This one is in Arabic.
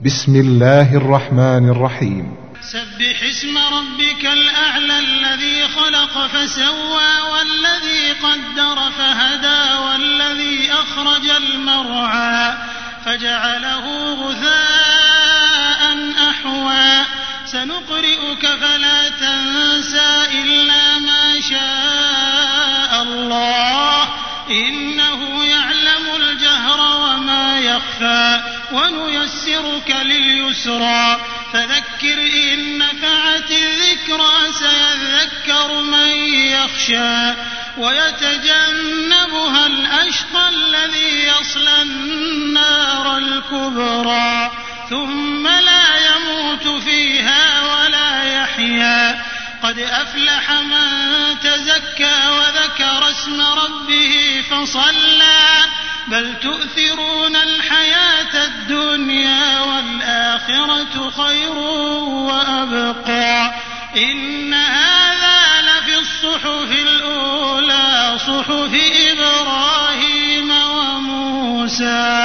بسم الله الرحمن الرحيم. سبح اسم ربك الأعلى الذي خلق فسوى والذي قدر فهدى والذي أخرج المرعى فجعله غثاء أحوى سنقرئك فلا تنسى إلا ما شاء الله إنه يعلم الجهر وما يخفى ونيسرك لليسرى فذكر إن نفعت الذكرى سيذكر من يخشى ويتجنبها الأشقى الذي يصلى النار الكبرى ثم لا يموت فيها ولا يحيا قد أفلح من تزكى وذكر اسم ربه فصلى بل تؤثرون الحياة الدنيا والآخرة خير وأبقى إن هذا لفي الصحف الأولى صحف إبراهيم وموسى.